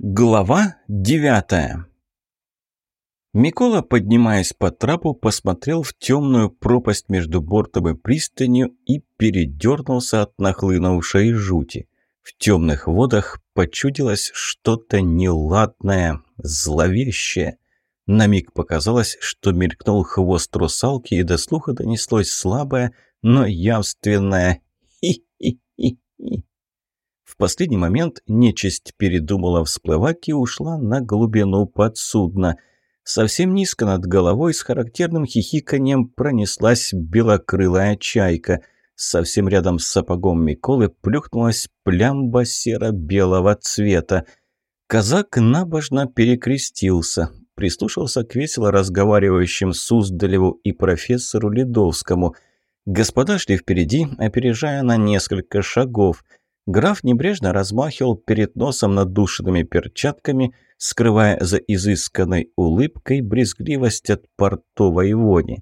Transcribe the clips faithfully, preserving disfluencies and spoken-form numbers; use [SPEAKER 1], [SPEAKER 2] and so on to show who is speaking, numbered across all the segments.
[SPEAKER 1] Глава девятая. Микола, поднимаясь по трапу, посмотрел в темную пропасть между бортом и пристанью и передернулся от нахлынувшей жути. В темных водах почудилось что-то неладное, зловещее. На миг показалось, что мелькнул хвост русалки, и до слуха донеслось слабое, но явственное «хи-хи-хи-хи». В последний момент нечисть передумала всплывать и ушла на глубину под судно. Совсем низко над головой с характерным хихиканьем пронеслась белокрылая чайка. Совсем рядом с сапогом Миколы плюхнулась плямба серо-белого цвета. Казак набожно перекрестился, прислушался к весело разговаривающим Суздалеву и профессору Ледовскому. Господа шли впереди, опережая на несколько шагов. Граф небрежно размахивал перед носом надушенными перчатками, скрывая за изысканной улыбкой брезгливость от портовой вони.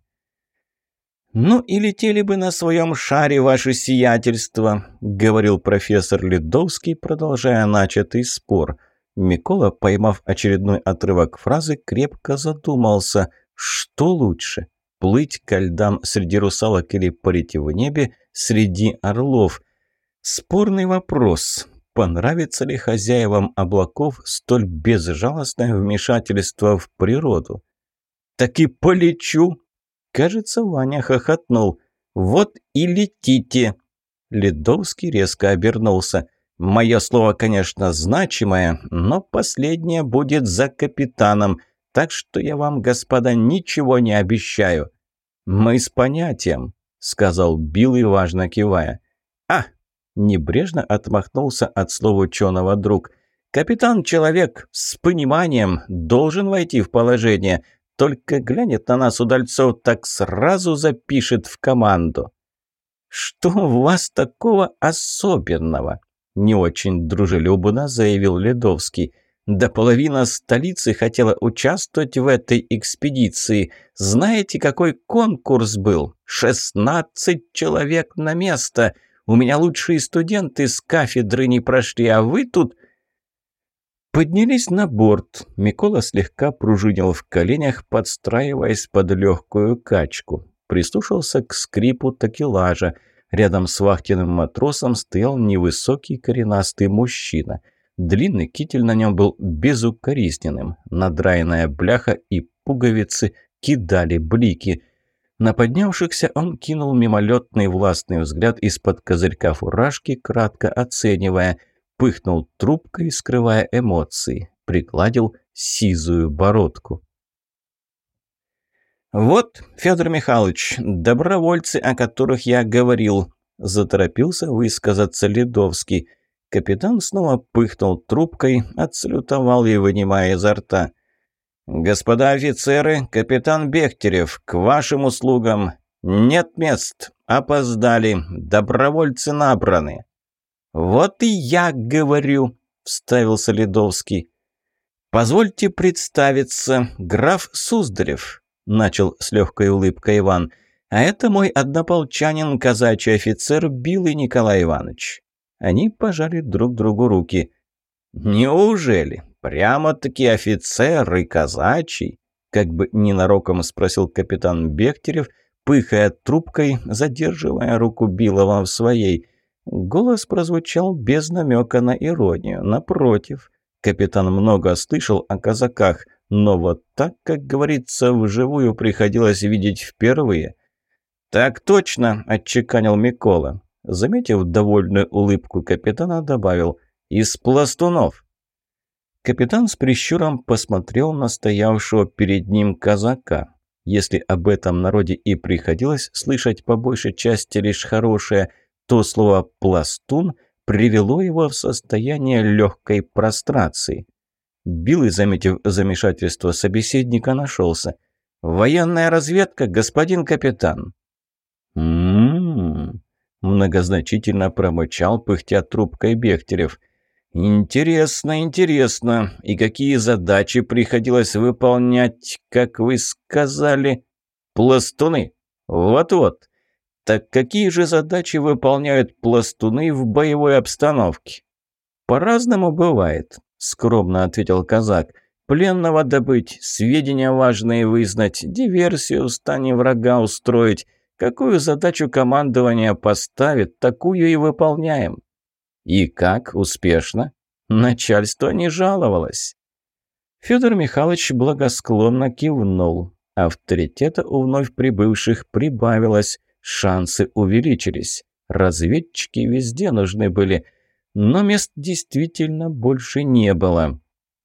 [SPEAKER 1] «Ну и летели бы на своем шаре, ваше сиятельство», — говорил профессор Ледовский, продолжая начатый спор. Микола, поймав очередной отрывок фразы, крепко задумался, что лучше — плыть ко льдам среди русалок или парить в небе среди орлов. Спорный вопрос. Понравится ли хозяевам облаков столь безжалостное вмешательство в природу? «Так и полечу!» Кажется, Ваня хохотнул. «Вот и летите!» Ледовский резко обернулся. «Мое слово, конечно, значимое, но последнее будет за капитаном, так что я вам, господа, ничего не обещаю». «Мы с понятием», — сказал Билый, важно кивая. «А!» Небрежно отмахнулся от слова ученого друг. «Капитан-человек с пониманием должен войти в положение. Только глянет на нас Удальцов, так сразу запишет в команду». «Что у вас такого особенного?» Не очень дружелюбно заявил Ледовский. «Да половина столицы хотела участвовать в этой экспедиции. Знаете, какой конкурс был? шестнадцать человек на место. У меня лучшие студенты с кафедры не прошли, а вы тут...» Поднялись на борт. Микола слегка пружинил в коленях, подстраиваясь под легкую качку. Прислушался к скрипу такелажа. Рядом с вахтенным матросом стоял невысокий коренастый мужчина. Длинный китель на нем был безукоризненным. Надраенная бляха и пуговицы кидали блики. На поднявшихся он кинул мимолетный властный взгляд из-под козырька фуражки, кратко оценивая, пыхнул трубкой, скрывая эмоции, пригладил сизую бородку. «Вот, Федор Михайлович, добровольцы, о которых я говорил», – заторопился высказаться Ледовский. Капитан снова пыхнул трубкой, отсалютовал и вынимая изо рта. «Господа офицеры, капитан Бехтерев, к вашим услугам. Нет мест, опоздали, добровольцы набраны». «Вот и я говорю», — вставился Ледовский. «Позвольте представиться, граф Суздалев», — начал с легкой улыбкой Иван. «А это мой однополчанин, казачий офицер Билый Николай Иванович». Они пожали друг другу руки. «Неужели? Прямо-таки офицер и казачий?» Как бы ненароком спросил капитан Бехтерев, пыхая трубкой, задерживая руку Билова в своей. Голос прозвучал без намека на иронию. Напротив, капитан много слышал о казаках, но вот так, как говорится, вживую приходилось видеть впервые. «Так точно», — отчеканил Микола. Заметив довольную улыбку капитана, добавил: «Из пластунов». Капитан с прищуром посмотрел на стоявшего перед ним казака. Если об этом народе и приходилось слышать по большей части лишь хорошее, то слово «пластун» привело его в состояние легкой прострации. Билый, заметив замешательство собеседника, нашелся. «Военная разведка, господин капитан». «М-м-м», многозначительно промычал, пыхтя трубкой Бехтерев. «Интересно, интересно. И какие задачи приходилось выполнять, как вы сказали?» «Пластуны. Вот-вот. Так какие же задачи выполняют пластуны в боевой обстановке?» «По-разному бывает. – скромно ответил казак. «Пленного добыть, сведения важные вызнать, диверсию в стане врага устроить. Какую задачу командование поставит, такую и выполняем». «И как? Успешно?» Начальство не жаловалось. Федор Михайлович благосклонно кивнул. Авторитета у вновь прибывших прибавилось, шансы увеличились. Разведчики везде нужны были, но мест действительно больше не было.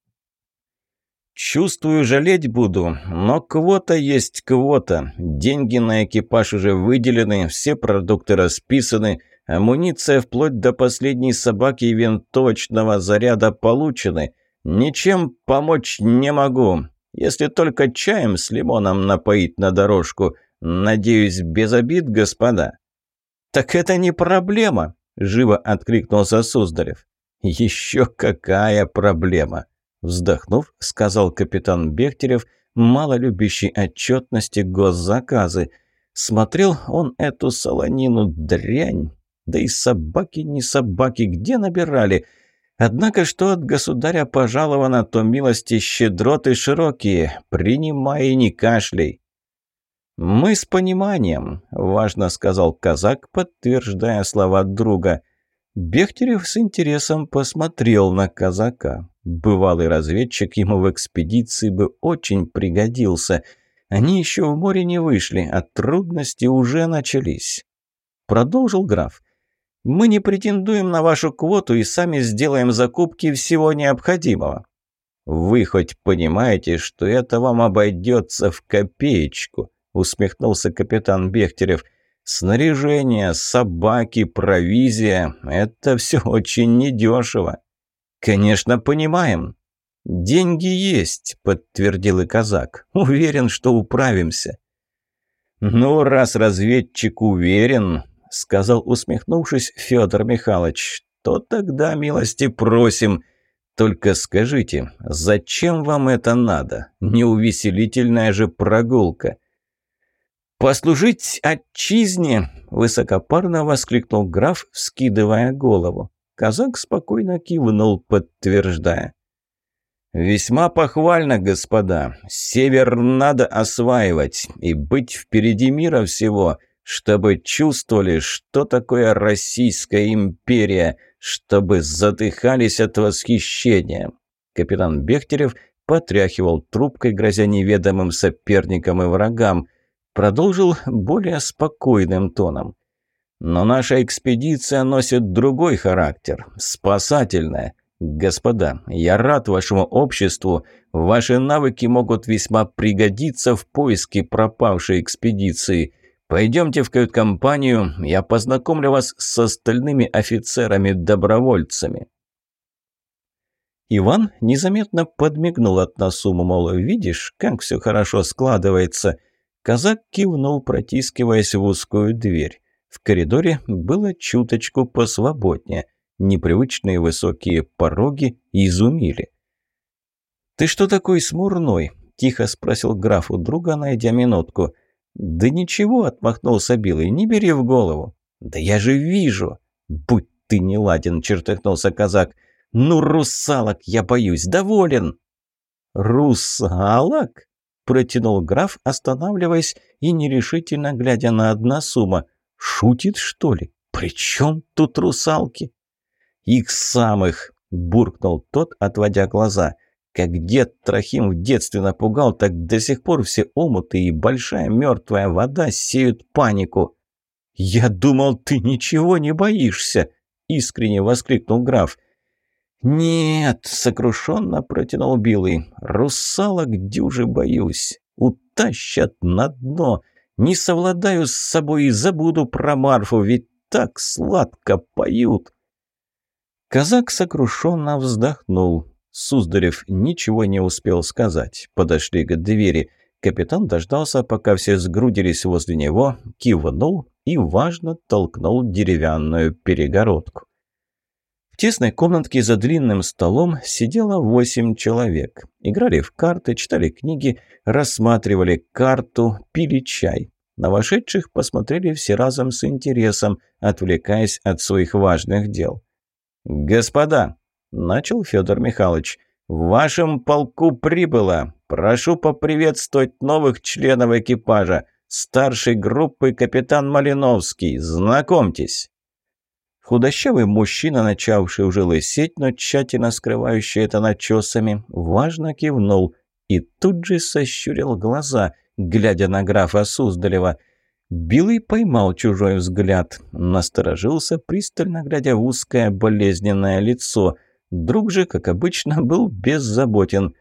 [SPEAKER 1] «Чувствую, жалеть буду, но квота есть квота. Деньги на экипаж уже выделены, все продукты расписаны, амуниция вплоть до последней собаки и винтовочного заряда получены. Ничем помочь не могу, если только чаем с лимоном напоить на дорожку. Надеюсь, без обид, господа». «Так это не проблема», – живо откликнулся Суздалев. «Еще какая проблема!» Вздохнув, сказал капитан Бехтерев, мало любящий отчетности госзаказы. Смотрел он эту солонину дрянь, да и собаки не собаки, где набирали. Однако, что от государя пожаловано, то милости щедроты широкие, принимай и не кашляй. «Мы с пониманием», – важно сказал казак, подтверждая слова друга. Бехтерев с интересом посмотрел на казака. Бывалый разведчик ему в экспедиции бы очень пригодился. Они еще в море не вышли, а трудности уже начались. Продолжил граф. «Мы не претендуем на вашу квоту и сами сделаем закупки всего необходимого». «Вы хоть понимаете, что это вам обойдется в копеечку?» – усмехнулся капитан Бехтерев. «Снаряжение, собаки, провизия – это все очень недешево». «Конечно, понимаем». «Деньги есть», – подтвердил и казак. «Уверен, что управимся». «Ну, раз разведчик уверен», – сказал, усмехнувшись, Федор Михайлович, – «то тогда милости просим. Только скажите, зачем вам это надо? Неувеселительная же прогулка». «Послужить отчизне!» – высокопарно воскликнул граф, вскидывая голову. Казак спокойно кивнул, подтверждая. «Весьма похвально, господа. Север надо осваивать и быть впереди мира всего, чтобы чувствовали, что такое Российская империя, чтобы задыхались от восхищения». Капитан Бехтерев потряхивал трубкой, грозя неведомым соперникам и врагам. Продолжил более спокойным тоном. «Но наша экспедиция носит другой характер, спасательная. Господа, я рад вашему обществу. Ваши навыки могут весьма пригодиться в поиске пропавшей экспедиции. Пойдемте в кают-компанию, я познакомлю вас с остальными офицерами-добровольцами». Иван незаметно подмигнул от Насуму, мол, видишь, как все хорошо складывается. Казак кивнул, протискиваясь в узкую дверь. В коридоре было чуточку посвободнее. Непривычные высокие пороги изумили. «Ты что такой смурной?» – тихо спросил граф у друга, найдя минутку. «Да ничего», – отмахнулся Билый, – «не бери в голову». «Да я же вижу!» «Будь ты неладен», – чертыхнулся казак. «Ну, русалок, я боюсь, доволен». «Русалок?» – протянул граф, останавливаясь и нерешительно глядя на Односума. «Шутит, что ли? При чем тут русалки?» «Их самых!» – буркнул тот, отводя глаза. «Как дед Трохим в детстве напугал, так до сих пор все омуты и большая мертвая вода сеют панику». «Я думал, ты ничего не боишься!» – искренне воскликнул граф. «Нет!» – сокрушенно протянул Билый. «Русалок дюже боюсь. Утащат на дно. Не совладаю с собой и забуду про Марфу, ведь так сладко поют». Казак сокрушенно вздохнул. Суздалев ничего не успел сказать. Подошли к двери. Капитан дождался, пока все сгрудились возле него, кивнул и важно толкнул деревянную перегородку. В тесной комнатке за длинным столом сидело восемь человек. Играли в карты, читали книги, рассматривали карту, пили чай. На вошедших посмотрели все разом с интересом, отвлекаясь от своих важных дел. «Господа!» – громко сказал капитан Бехтерев. «Мы с вами начал Федор Михайлович. «В вашем полку прибыло. Прошу поприветствовать новых членов экипажа. Старший группы капитан Малиновский. Знакомьтесь». Худощавый мужчина, начавший уже лысеть, но тщательно скрывающий это начесами, важно кивнул и тут же сощурил глаза, глядя на графа Суздалева. Билый поймал чужой взгляд, насторожился, пристально глядя в узкое болезненное лицо. Друг же, как обычно, был беззаботен.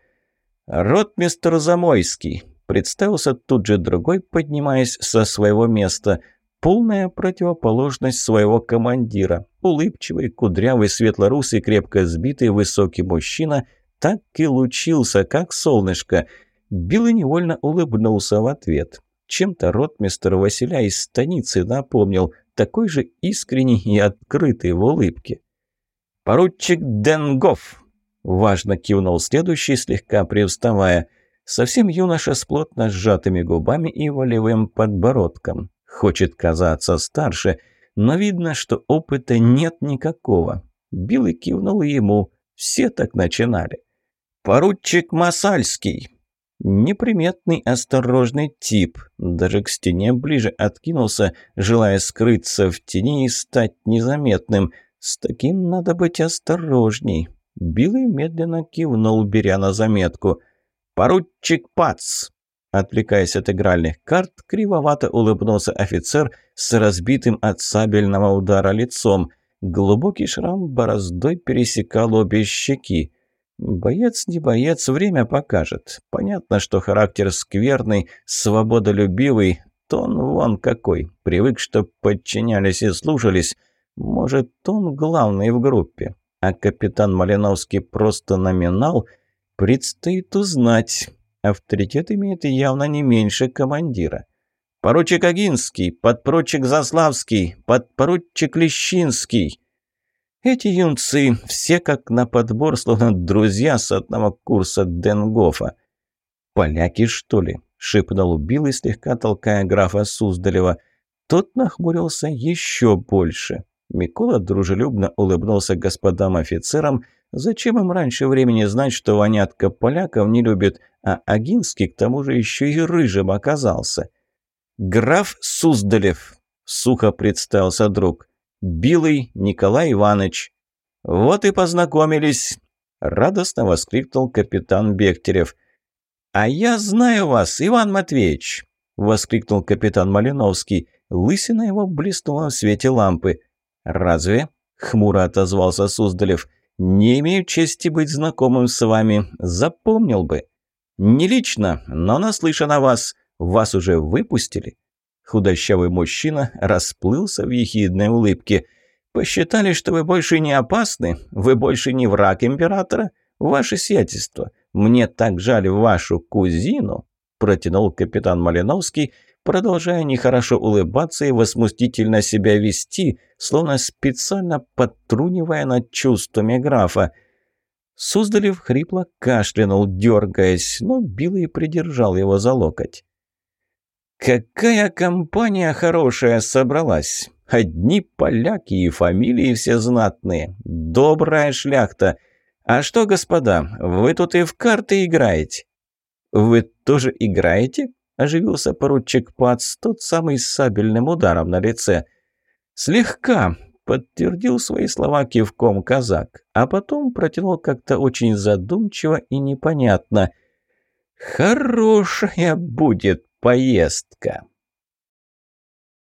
[SPEAKER 1] «Ротмистр Замойский», — представился тут же другой, поднимаясь со своего места. Полная противоположность своего командира. Улыбчивый, кудрявый, светлорусый, крепко сбитый, высокий мужчина так и лучился, как солнышко. Билый невольно улыбнулся в ответ. Чем-то ротмистр Василя из станицы напомнил, такой же искренний и открытый в улыбке. «Поручик Денгоф», — важно кивнул следующий, слегка привставая. Совсем юноша с плотно сжатыми губами и волевым подбородком. Хочет казаться старше, но видно, что опыта нет никакого. Билый кивнул ему. Все так начинали. «Поручик Масальский». Неприметный, осторожный тип. Даже к стене ближе откинулся, желая скрыться в тени и стать незаметным. С таким надо быть осторожней. Билый медленно кивнул, беря на заметку. «Поручик Пац». Отвлекаясь от игральных карт, кривовато улыбнулся офицер с разбитым от сабельного удара лицом. Глубокий шрам бороздой пересекал обе щеки. Боец не боец, время покажет. Понятно, что характер скверный, свободолюбивый. Тон вон какой. Привык, что подчинялись и слушались. Может, он главный в группе. А капитан Малиновский просто номинал? Предстоит узнать. Авторитет имеет явно не меньше командира. «Поручик Агинский, подпоручик Заславский, подпоручик Лещинский». Эти юнцы все как на подбор, словно друзья с одного курса Денгофа. «Поляки, что ли?» — шепнул Билый, слегка толкая графа Суздалева. Тот нахмурился еще больше. Микола дружелюбно улыбнулся господам офицерам. Зачем им раньше времени знать, что вонятка поляков не любит, а Агинский к тому же еще и рыжим оказался? «Граф Суздалев», — сухо представился друг. «Билый Николай Иванович». «Вот и познакомились», — радостно воскликнул капитан Бехтерев. «А я знаю вас, Иван Матвеевич», — воскликнул капитан Малиновский. Лысина его блеснула в свете лампы. «Разве?» — хмуро отозвался Суздалев. «Не имею чести быть знакомым с вами. Запомнил бы». «Не лично, но наслышан о вас. Вас уже выпустили?» Худощавый мужчина расплылся в ехидной улыбке. «Посчитали, что вы больше не опасны? Вы больше не враг императора? Ваше сиятельство, мне так жаль вашу кузину», протянул капитан Малиновский, продолжая нехорошо улыбаться и возмутительно себя вести, словно специально подтрунивая над чувствами графа. Суздалев хрипло кашлянул, дергаясь, но Билый придержал его за локоть. «Какая компания хорошая собралась! Одни поляки и фамилии все знатные. Добрая шляхта. А что, господа, вы тут и в карты играете?» «Вы тоже играете?» – оживился поручик Пац, тот самый с сабельным ударом на лице. «Слегка», – подтвердил свои слова кивком казак, а потом протянул как-то очень задумчиво и непонятно. «Хорошая будет поездка».